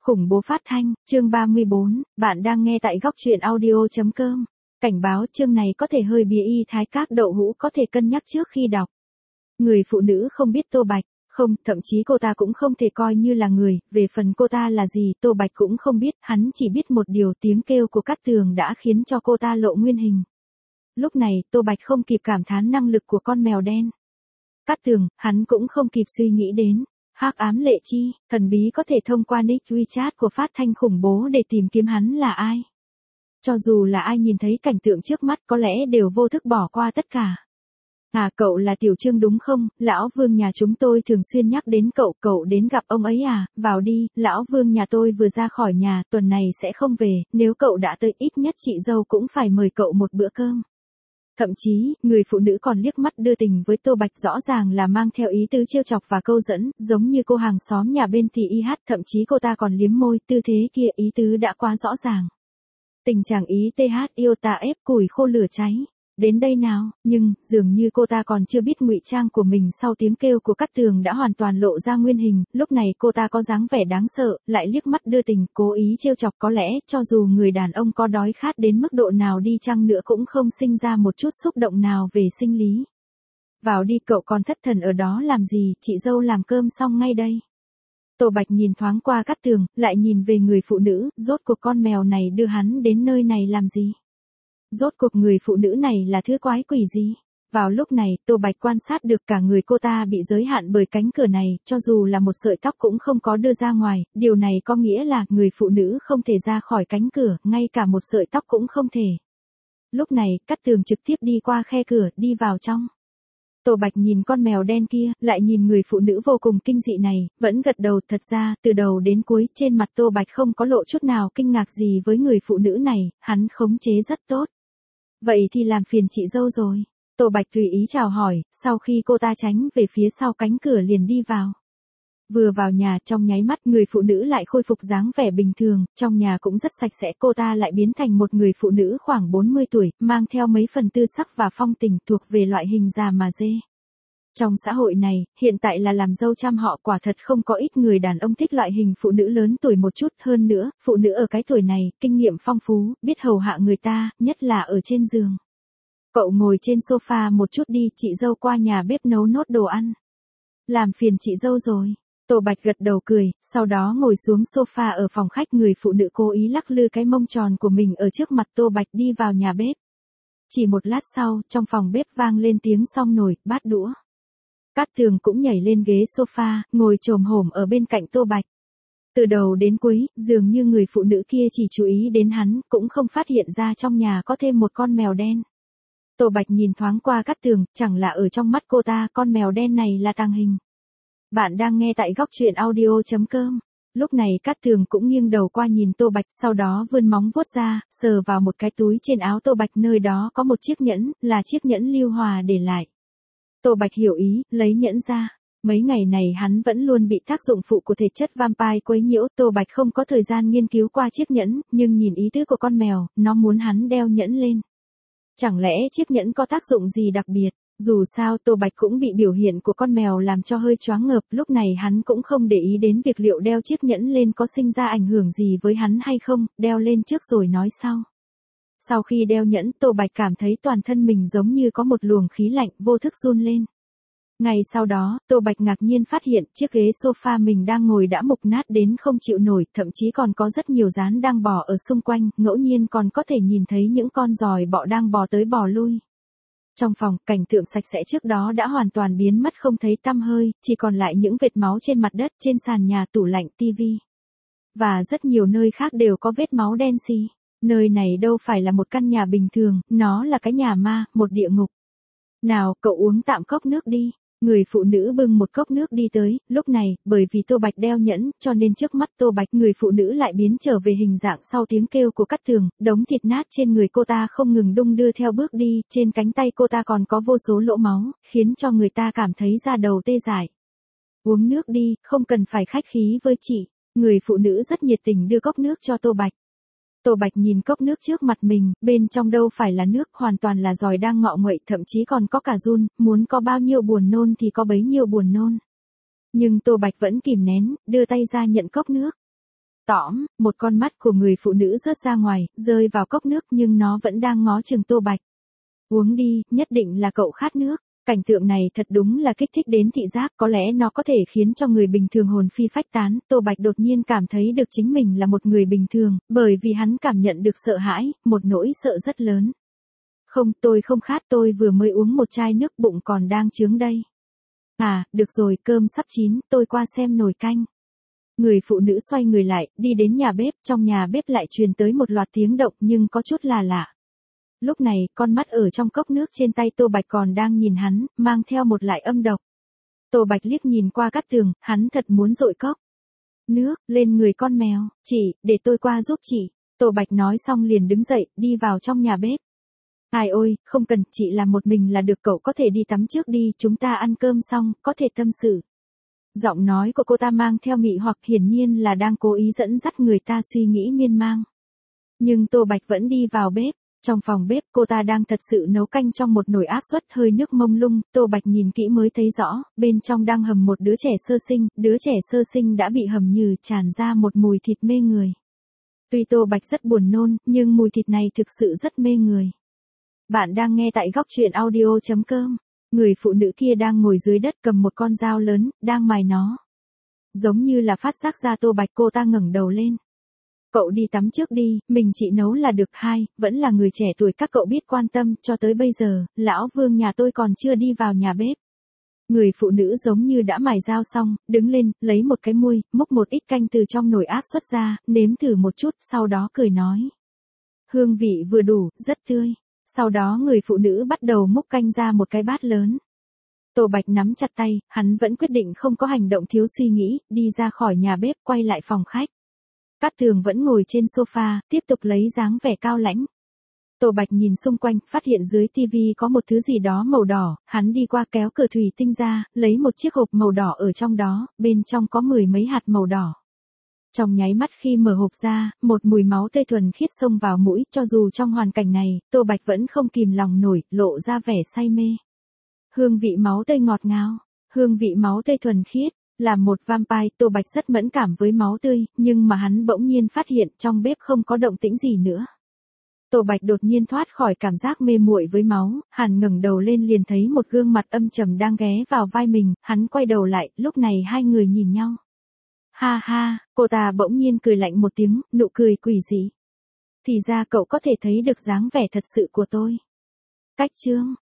Khủng bố phát thanh, chương 34, bạn đang nghe tại góc truyện audio.com. Cảnh báo chương này có thể hơi bịa y thái các đậu hũ có thể cân nhắc trước khi đọc. Người phụ nữ không biết Tô Bạch, không, thậm chí cô ta cũng không thể coi như là người, về phần cô ta là gì Tô Bạch cũng không biết, hắn chỉ biết một điều tiếng kêu của Cát Tường đã khiến cho cô ta lộ nguyên hình. Lúc này Tô Bạch không kịp cảm thán năng lực của con mèo đen. Cát Tường, hắn cũng không kịp suy nghĩ đến. Hắc ám lệ chi, thần bí có thể thông qua nick WeChat của phát thanh khủng bố để tìm kiếm hắn là ai. Cho dù là ai nhìn thấy cảnh tượng trước mắt có lẽ đều vô thức bỏ qua tất cả. À, cậu là Tiểu Trương đúng không? Lão Vương nhà chúng tôi thường xuyên nhắc đến cậu, cậu đến gặp ông ấy à? Vào đi, Lão Vương nhà tôi vừa ra khỏi nhà, tuần này sẽ không về, nếu cậu đã tới ít nhất chị dâu cũng phải mời cậu một bữa cơm. Thậm chí, người phụ nữ còn liếc mắt đưa tình với Tô Bạch, rõ ràng là mang theo ý tứ trêu chọc và câu dẫn, giống như cô hàng xóm nhà bên thì y hát, thậm chí cô ta còn liếm môi, tư thế kia ý tứ đã quá rõ ràng. Tình trạng ý TH yêu ta ép củi khô lửa cháy. Đến đây nào, nhưng, dường như cô ta còn chưa biết ngụy trang của mình sau tiếng kêu của Cát Tường đã hoàn toàn lộ ra nguyên hình, lúc này cô ta có dáng vẻ đáng sợ, lại liếc mắt đưa tình, cố ý trêu chọc có lẽ, cho dù người đàn ông có đói khát đến mức độ nào đi chăng nữa cũng không sinh ra một chút xúc động nào về sinh lý. Vào đi cậu còn thất thần ở đó làm gì, chị dâu làm cơm xong ngay đây. Tô Bạch nhìn thoáng qua Cát Tường, lại nhìn về người phụ nữ, rốt cuộc con mèo này đưa hắn đến nơi này làm gì? Rốt cuộc người phụ nữ này là thứ quái quỷ gì? Vào lúc này, Tô Bạch quan sát được cả người cô ta bị giới hạn bởi cánh cửa này, cho dù là một sợi tóc cũng không có đưa ra ngoài, điều này có nghĩa là người phụ nữ không thể ra khỏi cánh cửa, ngay cả một sợi tóc cũng không thể. Lúc này, Cát Tường trực tiếp đi qua khe cửa, đi vào trong. Tô Bạch nhìn con mèo đen kia, lại nhìn người phụ nữ vô cùng kinh dị này, vẫn gật đầu, thật ra, từ đầu đến cuối, trên mặt Tô Bạch không có lộ chút nào kinh ngạc gì với người phụ nữ này, hắn khống chế rất tốt. Vậy thì làm phiền chị dâu rồi. Tô Bạch tùy ý chào hỏi, sau khi cô ta tránh về phía sau cánh cửa liền đi vào. Vừa vào nhà, trong nháy mắt người phụ nữ lại khôi phục dáng vẻ bình thường, trong nhà cũng rất sạch sẽ, cô ta lại biến thành một người phụ nữ khoảng 40 tuổi, mang theo mấy phần tư sắc và phong tình, thuộc về loại hình già mà dê. Trong xã hội này, hiện tại là làm dâu trăm họ, quả thật không có ít người đàn ông thích loại hình phụ nữ lớn tuổi một chút, hơn nữa, phụ nữ ở cái tuổi này, kinh nghiệm phong phú, biết hầu hạ người ta, nhất là ở trên giường. Cậu ngồi trên sofa một chút đi, chị dâu qua nhà bếp nấu nốt đồ ăn. Làm phiền chị dâu rồi. Tô Bạch gật đầu cười, sau đó ngồi xuống sofa ở phòng khách, người phụ nữ cố ý lắc lư cái mông tròn của mình ở trước mặt Tô Bạch, đi vào nhà bếp. Chỉ một lát sau, trong phòng bếp vang lên tiếng xông nồi, bát đũa. Cát Tường cũng nhảy lên ghế sofa, ngồi chồm hổm ở bên cạnh Tô Bạch. Từ đầu đến cuối, dường như người phụ nữ kia chỉ chú ý đến hắn, cũng không phát hiện ra trong nhà có thêm một con mèo đen. Tô Bạch nhìn thoáng qua Cát Tường, chẳng là ở trong mắt cô ta, con mèo đen này là tàng hình. Bạn đang nghe tại góc truyện audio.com. Lúc này Cát Tường cũng nghiêng đầu qua nhìn Tô Bạch, sau đó vươn móng vuốt ra, sờ vào một cái túi trên áo Tô Bạch, nơi đó có một chiếc nhẫn, là chiếc nhẫn Lưu Hòa để lại. Tô Bạch hiểu ý, lấy nhẫn ra. Mấy ngày này hắn vẫn luôn bị tác dụng phụ của thể chất vampire quấy nhiễu, Tô Bạch không có thời gian nghiên cứu qua chiếc nhẫn, nhưng nhìn ý tứ của con mèo, nó muốn hắn đeo nhẫn lên. Chẳng lẽ chiếc nhẫn có tác dụng gì đặc biệt? Dù sao Tô Bạch cũng bị biểu hiện của con mèo làm cho hơi choáng ngợp, lúc này hắn cũng không để ý đến việc liệu đeo chiếc nhẫn lên có sinh ra ảnh hưởng gì với hắn hay không, đeo lên trước rồi nói sau. Sau khi đeo nhẫn, Tô Bạch cảm thấy toàn thân mình giống như có một luồng khí lạnh, vô thức run lên. Ngày sau đó, Tô Bạch ngạc nhiên phát hiện chiếc ghế sofa mình đang ngồi đã mục nát đến không chịu nổi, thậm chí còn có rất nhiều dán đang bò ở xung quanh, ngẫu nhiên còn có thể nhìn thấy những con giòi bọ đang bò tới bò lui. Trong phòng, cảnh tượng sạch sẽ trước đó đã hoàn toàn biến mất không thấy tăm hơi, chỉ còn lại những vệt máu trên mặt đất, trên sàn nhà, tủ lạnh, tivi. Và rất nhiều nơi khác đều có vết máu đen xì. Nơi này đâu phải là một căn nhà bình thường, nó là cái nhà ma, một địa ngục. Nào, cậu uống tạm cốc nước đi. Người phụ nữ bưng một cốc nước đi tới, lúc này, bởi vì Tô Bạch đeo nhẫn, cho nên trước mắt Tô Bạch người phụ nữ lại biến trở về hình dạng sau tiếng kêu của Cát Tường, đống thịt nát trên người cô ta không ngừng đung đưa theo bước đi, trên cánh tay cô ta còn có vô số lỗ máu, khiến cho người ta cảm thấy da đầu tê dại. Uống nước đi, không cần phải khách khí với chị. Người phụ nữ rất nhiệt tình đưa cốc nước cho Tô Bạch. Tô Bạch nhìn cốc nước trước mặt mình, bên trong đâu phải là nước, hoàn toàn là giòi đang ngọ nguậy, thậm chí còn có cả giun, muốn có bao nhiêu buồn nôn thì có bấy nhiêu buồn nôn. Nhưng Tô Bạch vẫn kìm nén, đưa tay ra nhận cốc nước. Tõm, một con mắt của người phụ nữ rớt ra ngoài, rơi vào cốc nước nhưng nó vẫn đang ngó chừng Tô Bạch. Uống đi, nhất định là cậu khát nước. Cảnh tượng này thật đúng là kích thích đến thị giác, có lẽ nó có thể khiến cho người bình thường hồn phi phách tán. Tô Bạch đột nhiên cảm thấy được chính mình là một người bình thường, bởi vì hắn cảm nhận được sợ hãi, một nỗi sợ rất lớn. Không, tôi không khát, tôi vừa mới uống một chai nước, bụng còn đang chướng đây. À, được rồi, cơm sắp chín, tôi qua xem nồi canh. Người phụ nữ xoay người lại, đi đến nhà bếp, trong nhà bếp lại truyền tới một loạt tiếng động nhưng có chút là lạ. Lúc này, con mắt ở trong cốc nước trên tay Tô Bạch còn đang nhìn hắn, mang theo một loại âm độc. Tô Bạch liếc nhìn qua Cát Tường, hắn thật muốn dội cốc nước lên người con mèo. Chị, để tôi qua giúp chị. Tô Bạch nói xong liền đứng dậy, đi vào trong nhà bếp. Ai ôi, không cần, chị làm một mình là được, cậu có thể đi tắm trước đi, chúng ta ăn cơm xong, có thể tâm sự. Giọng nói của cô ta mang theo mị hoặc, hiển nhiên là đang cố ý dẫn dắt người ta suy nghĩ miên man. Nhưng Tô Bạch vẫn đi vào bếp. Trong phòng bếp, cô ta đang thật sự nấu canh trong một nồi áp suất, hơi nước mông lung. Tô Bạch nhìn kỹ mới thấy rõ, bên trong đang hầm một đứa trẻ sơ sinh, đứa trẻ sơ sinh đã bị hầm nhừ, tràn ra một mùi thịt mê người. Tuy Tô Bạch rất buồn nôn, nhưng mùi thịt này thực sự rất mê người. Bạn đang nghe tại góc truyện audio.com. Người phụ nữ kia đang ngồi dưới đất cầm một con dao lớn, đang mài nó. Giống như là phát giác ra Tô Bạch, cô ta ngẩng đầu lên. Cậu đi tắm trước đi, mình chị nấu là được. Hai, vẫn là người trẻ tuổi, các cậu biết quan tâm, cho tới bây giờ, lão Vương nhà tôi còn chưa đi vào nhà bếp. Người phụ nữ giống như đã mài dao xong, đứng lên, lấy một cái muôi, múc một ít canh từ trong nồi áp suất ra, nếm thử một chút, sau đó cười nói. Hương vị vừa đủ, rất tươi. Sau đó người phụ nữ bắt đầu múc canh ra một cái bát lớn. Tô Bạch nắm chặt tay, hắn vẫn quyết định không có hành động thiếu suy nghĩ, đi ra khỏi nhà bếp, quay lại phòng khách. Cát Tường vẫn ngồi trên sofa, tiếp tục lấy dáng vẻ cao lãnh. Tô Bạch nhìn xung quanh, phát hiện dưới tivi có một thứ gì đó màu đỏ, hắn đi qua kéo cửa thủy tinh ra, lấy một chiếc hộp màu đỏ ở trong đó, bên trong có 10 mấy hạt màu đỏ. Trong nháy mắt khi mở hộp ra, một mùi máu tươi thuần khiết xông vào mũi, cho dù trong hoàn cảnh này, Tô Bạch vẫn không kìm lòng nổi, lộ ra vẻ say mê. Hương vị máu tươi ngọt ngào, hương vị máu tươi thuần khiết. Là một vampire, Tô Bạch rất mẫn cảm với máu tươi, nhưng mà hắn bỗng nhiên phát hiện trong bếp không có động tĩnh gì nữa. Tô Bạch đột nhiên thoát khỏi cảm giác mê muội với máu, hắn ngẩng đầu lên liền thấy một gương mặt âm trầm đang ghé vào vai mình, hắn quay đầu lại, lúc này hai người nhìn nhau. Ha ha, cô ta bỗng nhiên cười lạnh một tiếng, nụ cười quỷ dị. Thì ra cậu có thể thấy được dáng vẻ thật sự của tôi. Cách chương